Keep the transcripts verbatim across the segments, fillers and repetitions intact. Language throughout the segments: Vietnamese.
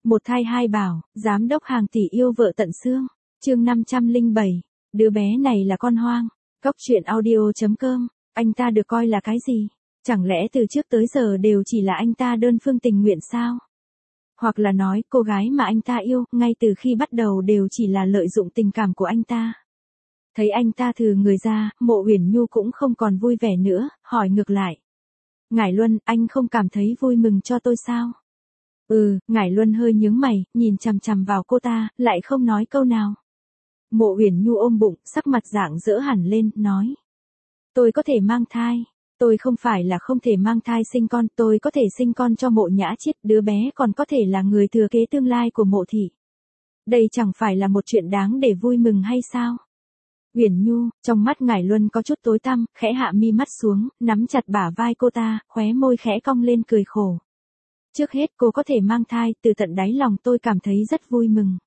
Một thai hai bảo, giám đốc hàng tỷ yêu vợ tận xương. Chương năm trăm lẻ bảy, đứa bé này là con hoang. Cốc truyện audio chấm com, anh ta được coi là cái gì? Chẳng lẽ từ trước tới giờ đều chỉ là anh ta đơn phương tình nguyện sao? Hoặc là nói cô gái mà anh ta yêu, ngay từ khi bắt đầu đều chỉ là lợi dụng tình cảm của anh ta. Thấy anh ta thừ người ra, Mộ Uyển Nhu cũng không còn vui vẻ nữa, hỏi ngược lại. Ngải Luân, anh không cảm thấy vui mừng cho tôi sao? Ừ, Ngải Luân hơi nhướng mày, nhìn chằm chằm vào cô ta, lại không nói câu nào. Mộ Uyển Nhu ôm bụng, sắc mặt rạng rỡ hẳn lên, nói. Tôi có thể mang thai. Tôi không phải là không thể mang thai sinh con, tôi có thể sinh con cho Mộ Nhã Chiết, đứa bé còn có thể là người thừa kế tương lai của Mộ thị. Đây chẳng phải là một chuyện đáng để vui mừng hay sao? Uyển Nhu, trong mắt Ngải Luân có chút tối tăm, khẽ hạ mi mắt xuống, nắm chặt bả vai cô ta, khóe môi khẽ cong lên cười khổ. Trước hết cô có thể mang thai, từ tận đáy lòng tôi cảm thấy rất vui mừng.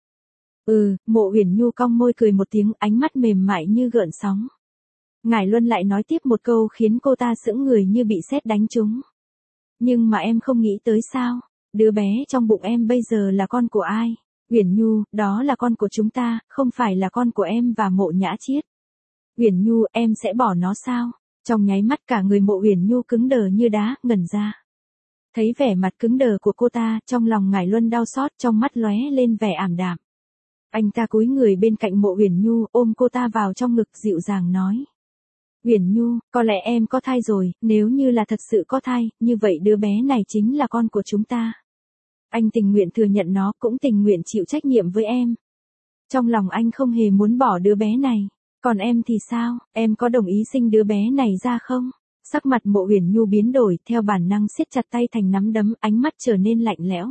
Ừ, Mộ Uyển Nhu cong môi cười một tiếng, ánh mắt mềm mại như gợn sóng. Ngải Luân lại nói tiếp một câu khiến cô ta sững người như bị sét đánh trúng. Nhưng mà em không nghĩ tới sao? Đứa bé trong bụng em bây giờ là con của ai? Uyển Nhu, đó là con của chúng ta, không phải là con của em và Mộ Nhã Chiết. Uyển Nhu, em sẽ bỏ nó sao? Trong nháy mắt cả người Mộ Uyển Nhu cứng đờ như đá, ngẩn ra. Thấy vẻ mặt cứng đờ của cô ta, trong lòng Ngải Luân đau xót, trong mắt lóe lên vẻ ảm đạm. Anh ta cúi người bên cạnh Mộ Uyển Nhu, ôm cô ta vào trong ngực, dịu dàng nói. Uyển Nhu, có lẽ em có thai rồi, nếu như là thật sự có thai, như vậy đứa bé này chính là con của chúng ta. Anh tình nguyện thừa nhận nó, cũng tình nguyện chịu trách nhiệm với em. Trong lòng anh không hề muốn bỏ đứa bé này. Còn em thì sao, em có đồng ý sinh đứa bé này ra không? Sắc mặt Mộ Uyển Nhu biến đổi, theo bản năng siết chặt tay thành nắm đấm, ánh mắt trở nên lạnh lẽo.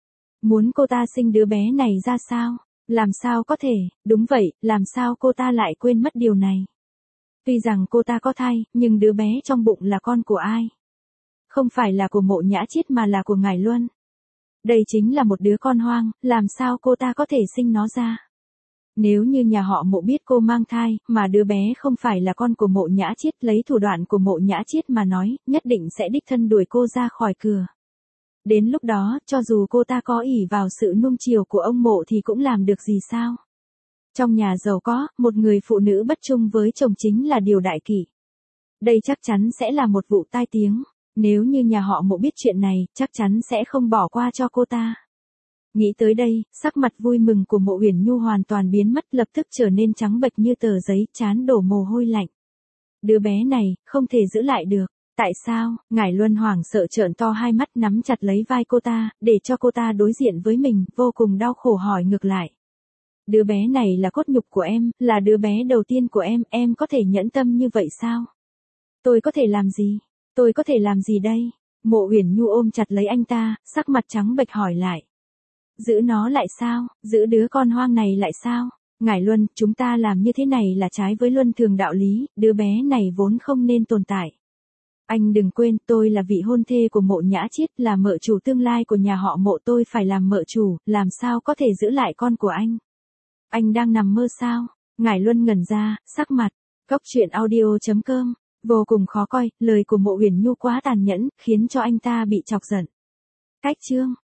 Muốn cô ta sinh đứa bé này ra sao? Làm sao có thể, đúng vậy, làm sao cô ta lại quên mất điều này? Tuy rằng cô ta có thai, nhưng đứa bé trong bụng là con của ai? Không phải là của Mộ Nhã Chiết mà là của Ngải Luân. Đây chính là một đứa con hoang, làm sao cô ta có thể sinh nó ra? Nếu như nhà họ Mộ biết cô mang thai, mà đứa bé không phải là con của Mộ Nhã Chiết, lấy thủ đoạn của Mộ Nhã Chiết mà nói, nhất định sẽ đích thân đuổi cô ra khỏi cửa. Đến lúc đó, cho dù cô ta có ỷ vào sự nuông chiều của ông Mộ thì cũng làm được gì sao? Trong nhà giàu có, một người phụ nữ bất trung với chồng chính là điều đại kỷ. Đây chắc chắn sẽ là một vụ tai tiếng. Nếu như nhà họ Mộ biết chuyện này, chắc chắn sẽ không bỏ qua cho cô ta. Nghĩ tới đây, sắc mặt vui mừng của Mộ Uyển Nhu hoàn toàn biến mất, lập tức trở nên trắng bệch như tờ giấy, trán đổ mồ hôi lạnh. Đứa bé này, không thể giữ lại được. Tại sao? Ngải Luân hoảng sợ trợn to hai mắt, nắm chặt lấy vai cô ta, để cho cô ta đối diện với mình, vô cùng đau khổ hỏi ngược lại. Đứa bé này là cốt nhục của em, là đứa bé đầu tiên của em, em có thể nhẫn tâm như vậy sao? Tôi có thể làm gì? Tôi có thể làm gì đây? Mộ Uyển Nhu ôm chặt lấy anh ta, sắc mặt trắng bệch hỏi lại. Giữ nó lại sao? Giữ đứa con hoang này lại sao? Ngải Luân, chúng ta làm như thế này là trái với luân thường đạo lý, đứa bé này vốn không nên tồn tại. Anh đừng quên, tôi là vị hôn thê của Mộ Nhã Chiết, là mợ chủ tương lai của nhà họ Mộ, tôi phải làm mợ chủ, làm sao có thể giữ lại con của anh? Anh đang nằm mơ sao? Ngải Luân ngẩn ra, sắc mặt. Cốc truyện audio chấm com, vô cùng khó coi, lời của Mộ Uyển Nhu quá tàn nhẫn, khiến cho anh ta bị chọc giận. Cách chương